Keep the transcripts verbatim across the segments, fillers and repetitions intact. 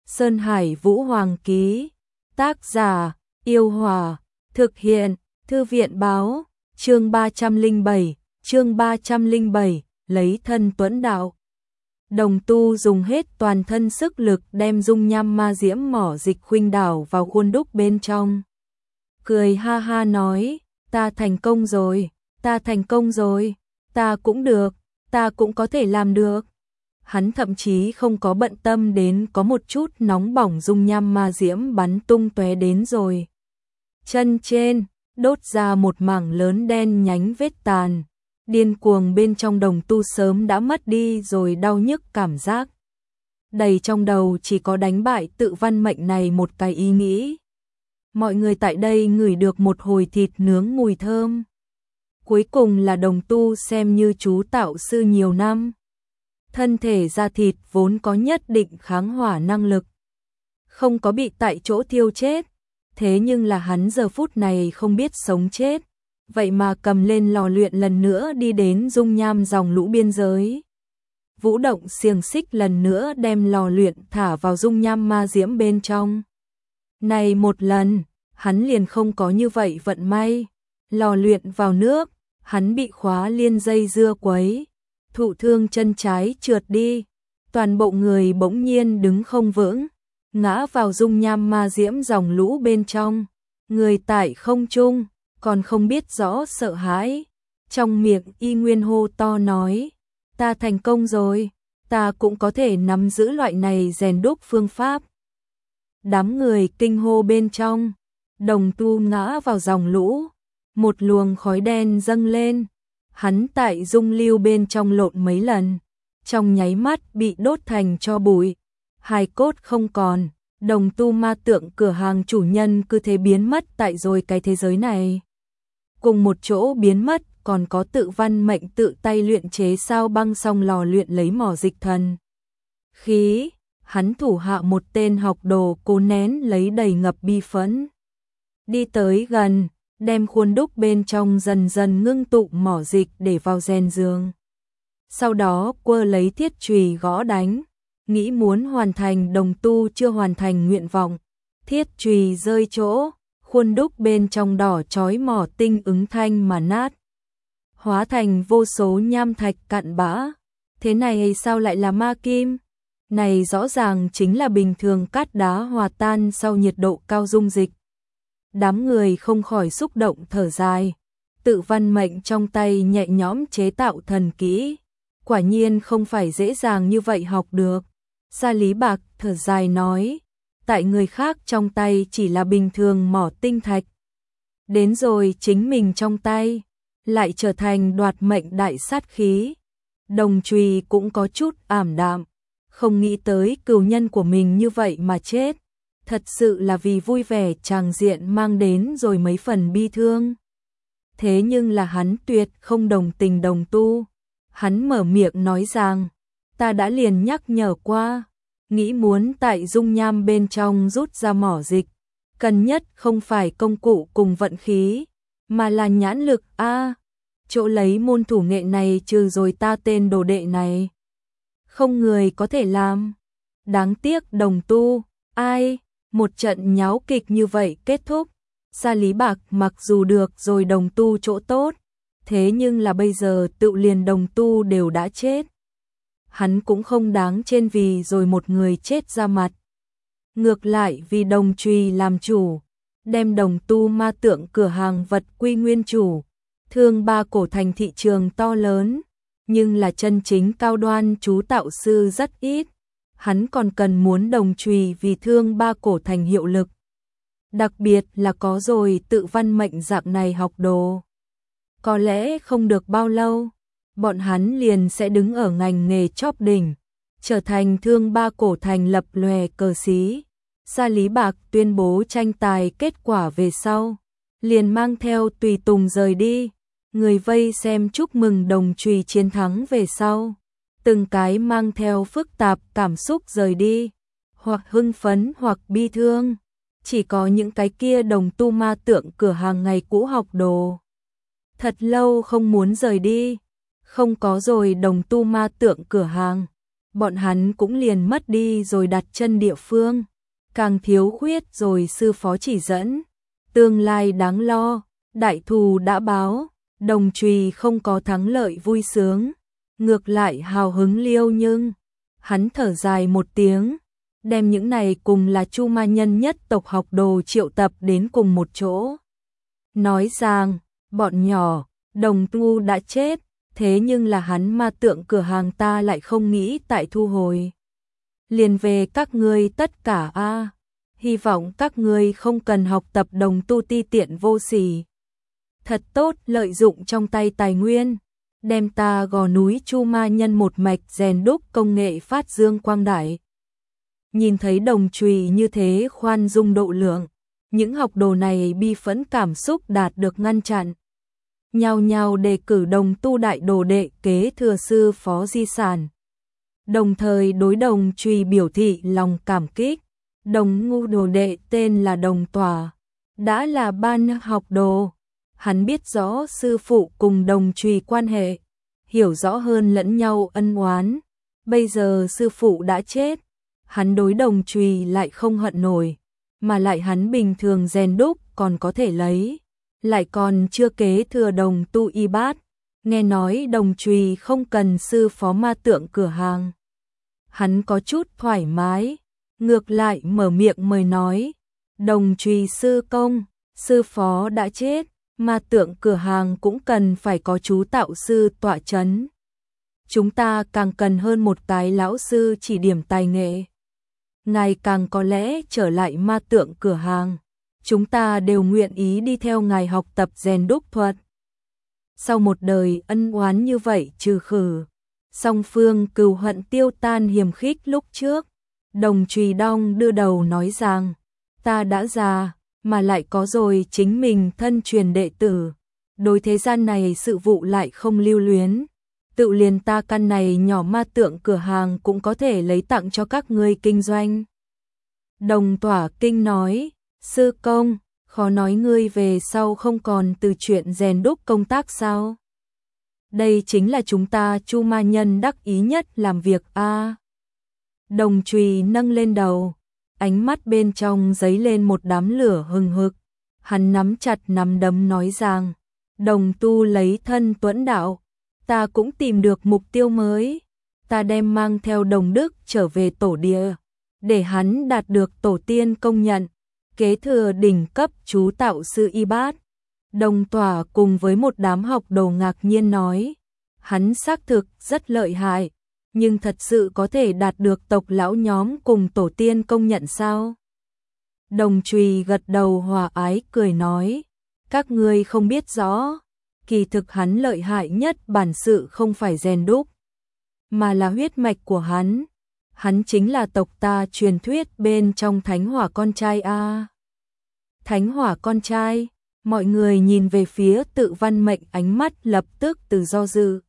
Sơn Hải Vũ Hoàng ký. Tác giả, Yêu Hòa. Thực hiện, Thư viện báo. Chương ba trăm lẻ bảy, chương ba trăm lẻ bảy, lấy thân tuẫn đạo. Đồng tu dùng hết toàn thân sức lực đem dung nham ma diễm mỏ dịch khuynh đảo vào khuôn đúc bên trong. Cười ha ha nói, ta thành công rồi, ta thành công rồi, ta cũng được, ta cũng có thể làm được. Hắn thậm chí không có bận tâm đến có một chút nóng bỏng dung nham ma diễm bắn tung tóe đến rồi. Chân trên, đốt ra một mảng lớn đen nhánh vết tàn. Điên cuồng bên trong đồng tu sớm đã mất đi rồi đau nhức cảm giác. Đầy trong đầu chỉ có đánh bại tự văn mệnh này một cái ý nghĩ. Mọi người tại đây ngửi được một hồi thịt nướng mùi thơm. Cuối cùng là đồng tu xem như chú tạo sư nhiều năm. Thân thể da thịt vốn có nhất định kháng hỏa năng lực. Không có bị tại chỗ thiêu chết. Thế nhưng là hắn giờ phút này không biết sống chết. Vậy mà cầm lên lò luyện lần nữa đi đến dung nham dòng lũ biên giới. Vũ động xiềng xích lần nữa đem lò luyện thả vào dung nham ma diễm bên trong. Này một lần, hắn liền không có như vậy vận may. Lò luyện vào nước, hắn bị khóa liên dây dưa quấy. Thụ thương chân trái trượt đi. Toàn bộ người bỗng nhiên đứng không vững. Ngã vào dung nham ma diễm dòng lũ bên trong. Người tại không trung. Còn không biết rõ sợ hãi, trong miệng y nguyên hô to nói, ta thành công rồi, ta cũng có thể nắm giữ loại này rèn đúc phương pháp. Đám người kinh hô bên trong, đồng tu ngã vào dòng lũ, một luồng khói đen dâng lên, hắn tại dung lưu bên trong lộn mấy lần, trong nháy mắt bị đốt thành tro bụi, hài cốt không còn. Đồng tu ma tượng cửa hàng chủ nhân cứ thế biến mất tại rồi cái thế giới này. Cùng một chỗ biến mất còn có tự văn mệnh tự tay luyện chế sao băng song lò luyện lấy mỏ dịch thần khí. Hắn thủ hạ một tên học đồ cố nén lấy đầy ngập bi phẫn. Đi tới gần, đem khuôn đúc bên trong dần dần ngưng tụ mỏ dịch để vào rèn giường. Sau đó quơ lấy thiết chùy gõ đánh. Nghĩ muốn hoàn thành đồng tu chưa hoàn thành nguyện vọng, thiết chùy rơi chỗ, khuôn đúc bên trong đỏ chói mỏ tinh ứng thanh mà nát. Hóa thành vô số nham thạch cặn bã, thế này sao lại là ma kim? Này rõ ràng chính là bình thường cát đá hòa tan sau nhiệt độ cao dung dịch. Đám người không khỏi xúc động thở dài, tự văn mệnh trong tay nhẹ nhõm chế tạo thần kỹ, quả nhiên không phải dễ dàng như vậy học được. Gia Lý Bạc thở dài nói, tại người khác trong tay chỉ là bình thường mỏ tinh thạch. Đến rồi chính mình trong tay, lại trở thành đoạt mệnh đại sát khí. Đồng chùy cũng có chút ảm đạm, không nghĩ tới cừu nhân của mình như vậy mà chết. Thật sự là vì vui vẻ tràng diện mang đến rồi mấy phần bi thương. Thế nhưng là hắn tuyệt không đồng tình đồng tu. Hắn mở miệng nói rằng, ta đã liền nhắc nhở qua, nghĩ muốn tại dung nham bên trong rút ra mỏ dịch, cần nhất không phải công cụ cùng vận khí, mà là nhãn lực a. À, chỗ lấy môn thủ nghệ này trừ rồi ta tên đồ đệ này, không người có thể làm. Đáng tiếc đồng tu, ai, một trận nháo kịch như vậy kết thúc. Gia Lý Bạc mặc dù được rồi đồng tu chỗ tốt, thế nhưng là bây giờ tự liền đồng tu đều đã chết. Hắn cũng không đáng trên vì rồi một người chết ra mặt. Ngược lại vì đồng chùy làm chủ, đem đồng tu ma tượng cửa hàng vật quy nguyên chủ. Thương Ba Cổ Thành thị trường to lớn, nhưng là chân chính cao đoan chú tạo sư rất ít. Hắn còn cần muốn đồng chùy vì Thương Ba Cổ Thành hiệu lực. Đặc biệt là có rồi tự văn mệnh dạng này học đồ. Có lẽ không được bao lâu, bọn hắn liền sẽ đứng ở ngành nghề chóp đỉnh, trở thành Thương Ba Cổ Thành lập lòe cờ xí. Gia Lý Bạc tuyên bố tranh tài kết quả về sau, liền mang theo tùy tùng rời đi. Người vây xem chúc mừng đồng chùy chiến thắng về sau, từng cái mang theo phức tạp cảm xúc rời đi, hoặc hưng phấn hoặc bi thương. Chỉ có những cái kia đồng tu ma tượng cửa hàng ngày cũ học đồ, thật lâu không muốn rời đi. Không có rồi đồng tu ma tượng cửa hàng, bọn hắn cũng liền mất đi rồi đặt chân địa phương, càng thiếu khuyết rồi sư phó chỉ dẫn, tương lai đáng lo, đại thù đã báo, Đồng Trùy không có thắng lợi vui sướng, ngược lại hào hứng liêu nhưng, hắn thở dài một tiếng, đem những này cùng là Chu Ma Nhân nhất tộc học đồ triệu tập đến cùng một chỗ. Nói rằng, bọn nhỏ, Đồng Tu đã chết, thế nhưng là hắn ma tượng cửa hàng ta lại không nghĩ tại thu hồi. Liền về các ngươi tất cả a, hy vọng các ngươi không cần học tập Đồng Tu ti tiện vô sỉ. Thật tốt lợi dụng trong tay tài nguyên, đem ta gò núi Chu Ma Nhân một mạch rèn đúc công nghệ phát dương quang đại. Nhìn thấy Đồng Trùy như thế khoan dung độ lượng, những học đồ này bi phẫn cảm xúc đạt được ngăn chặn. Nhao nhao đề cử Đồng Tu đại đồ đệ kế thừa sư phó di sản. Đồng thời đối Đồng Trùy biểu thị lòng cảm kích. Đồng ngu đồ đệ tên là Đồng Tỏa, đã là ban học đồ. Hắn biết rõ sư phụ cùng Đồng Trùy quan hệ, hiểu rõ hơn lẫn nhau ân oán. Bây giờ sư phụ đã chết, hắn đối Đồng Trùy lại không hận nổi, mà lại hắn bình thường rèn đúc còn có thể lấy, lại còn chưa kế thừa Đồng Tu y bát. Nghe nói Đồng Trùy không cần sư phó ma tượng cửa hàng, hắn có chút thoải mái, ngược lại mở miệng mời nói, Đồng Trùy sư công, sư phó đã chết, ma tượng cửa hàng cũng cần phải có chú tạo sư tọa chấn. Chúng ta càng cần hơn một cái lão sư chỉ điểm tài nghệ. Ngài càng có lẽ trở lại ma tượng cửa hàng, chúng ta đều nguyện ý đi theo ngài học tập rèn đúc thuật. Sau một đời ân oán như vậy trừ khử, song phương cừu hận tiêu tan hiềm khích lúc trước. Đồng Trùy Đong đưa đầu nói rằng, ta đã già, mà lại có rồi chính mình thân truyền đệ tử, đối thế gian này sự vụ lại không lưu luyến. Tự liền ta căn này nhỏ ma tượng cửa hàng cũng có thể lấy tặng cho các ngươi kinh doanh. Đồng Tỏa kinh nói, sư công, khó nói ngươi về sau không còn từ chuyện rèn đúc công tác sao? Đây chính là chúng ta Chu Ma Nhân đắc ý nhất làm việc a. Đồng Trùy nâng lên đầu, ánh mắt bên trong giấy lên một đám lửa hừng hực. Hắn nắm chặt nắm đấm nói rằng, Đồng Tu lấy thân tuẫn đạo, ta cũng tìm được mục tiêu mới. Ta đem mang theo Đồng Đức trở về tổ địa, để hắn đạt được tổ tiên công nhận, kế thừa đỉnh cấp chú tạo sư y bát. Đồng Tỏa cùng với một đám học đồ ngạc nhiên nói, hắn xác thực rất lợi hại, nhưng thật sự có thể đạt được tộc lão nhóm cùng tổ tiên công nhận sao? Đồng Trùy gật đầu hòa ái cười nói, các ngươi không biết rõ, kỳ thực hắn lợi hại nhất bản sự không phải rèn đúc, mà là huyết mạch của hắn. Hắn chính là tộc ta truyền thuyết bên trong Thánh Hỏa con trai a. Thánh Hỏa con trai, mọi người nhìn về phía Tự Văn Mệnh ánh mắt lập tức từ do dự,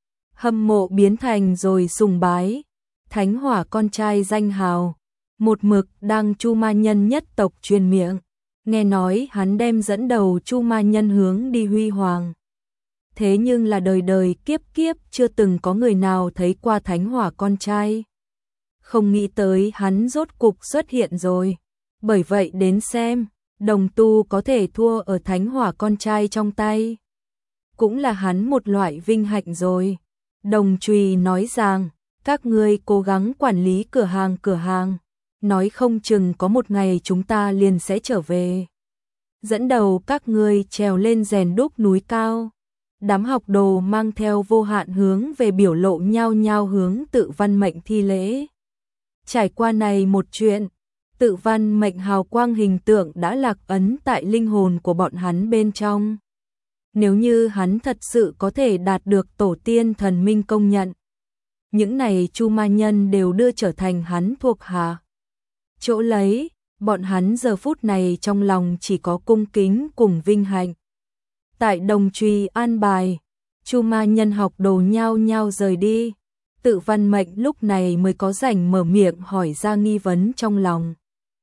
hâm mộ biến thành rồi sùng bái. Thánh Hỏa con trai danh hào, một mực đang Chu Ma Nhân nhất tộc truyền miệng, nghe nói hắn đem dẫn đầu Chu Ma Nhân hướng đi huy hoàng. Thế nhưng là đời đời kiếp kiếp chưa từng có người nào thấy qua Thánh Hỏa con trai. Không nghĩ tới hắn rốt cục xuất hiện rồi. Bởi vậy đến xem, Đồng Tu có thể thua ở Thánh Hỏa con trai trong tay, cũng là hắn một loại vinh hạnh rồi. Đồng Trùy nói rằng, các ngươi cố gắng quản lý cửa hàng cửa hàng, nói không chừng có một ngày chúng ta liền sẽ trở về. Dẫn đầu các ngươi trèo lên rèn đúc núi cao. Đám học đồ mang theo vô hạn hướng về biểu lộ nhao nhao hướng Tự Văn Mệnh thi lễ. Trải qua này một chuyện, Tự Văn Mệnh hào quang hình tượng đã lạc ấn tại linh hồn của bọn hắn bên trong. Nếu như hắn thật sự có thể đạt được tổ tiên thần minh công nhận, những này Chu Ma Nhân đều đưa trở thành hắn thuộc hạ. Chỗ lấy, bọn hắn giờ phút này trong lòng chỉ có cung kính cùng vinh hạnh. Tại Đồng Trùy an bài, Chu Ma Nhân học đồ nhao nhao rời đi. Tự Văn Mệnh lúc này mới có rảnh mở miệng hỏi ra nghi vấn trong lòng.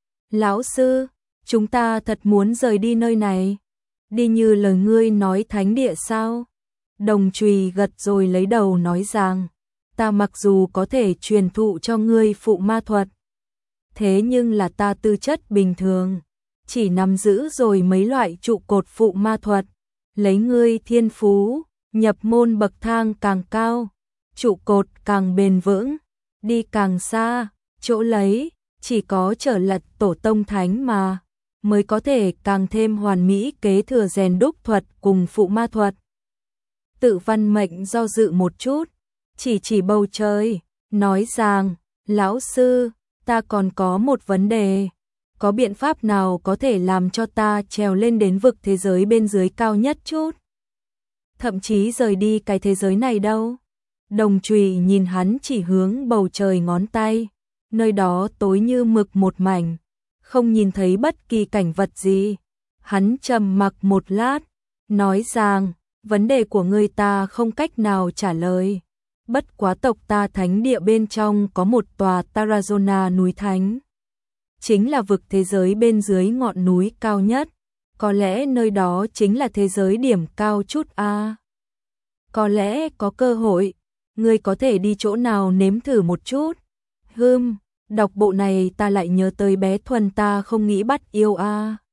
Lão sư, chúng ta thật muốn rời đi nơi này, đi như lời ngươi nói thánh địa sao? Đồng Trùy gật rồi lấy đầu nói rằng, ta mặc dù có thể truyền thụ cho ngươi phụ ma thuật, thế nhưng là ta tư chất bình thường, chỉ nắm giữ rồi mấy loại trụ cột phụ ma thuật, lấy ngươi thiên phú, nhập môn bậc thang càng cao, trụ cột càng bền vững, đi càng xa, chỗ lấy, chỉ có trở lật tổ tông thánh mà, mới có thể càng thêm hoàn mỹ kế thừa rèn đúc thuật cùng phụ ma thuật. Tự Văn Mệnh do dự một chút, chỉ chỉ bầu trời, nói rằng, lão sư, ta còn có một vấn đề, có biện pháp nào có thể làm cho ta trèo lên đến vực thế giới bên dưới cao nhất chút? Thậm chí rời đi cái thế giới này đâu? Đồng Trùy nhìn hắn chỉ hướng bầu trời ngón tay, nơi đó tối như mực một mảnh, không nhìn thấy bất kỳ cảnh vật gì. Hắn trầm mặc một lát, nói rằng, vấn đề của ngươi ta không cách nào trả lời. Bất quá tộc ta thánh địa bên trong có một tòa Tarazona núi thánh. Chính là vực thế giới bên dưới ngọn núi cao nhất. Có lẽ nơi đó chính là thế giới điểm cao chút a. À. Có lẽ có cơ hội, ngươi có thể đi chỗ nào nếm thử một chút. Hừm, đọc bộ này ta lại nhớ tới bé Thuần ta không nghĩ bắt yêu a. À.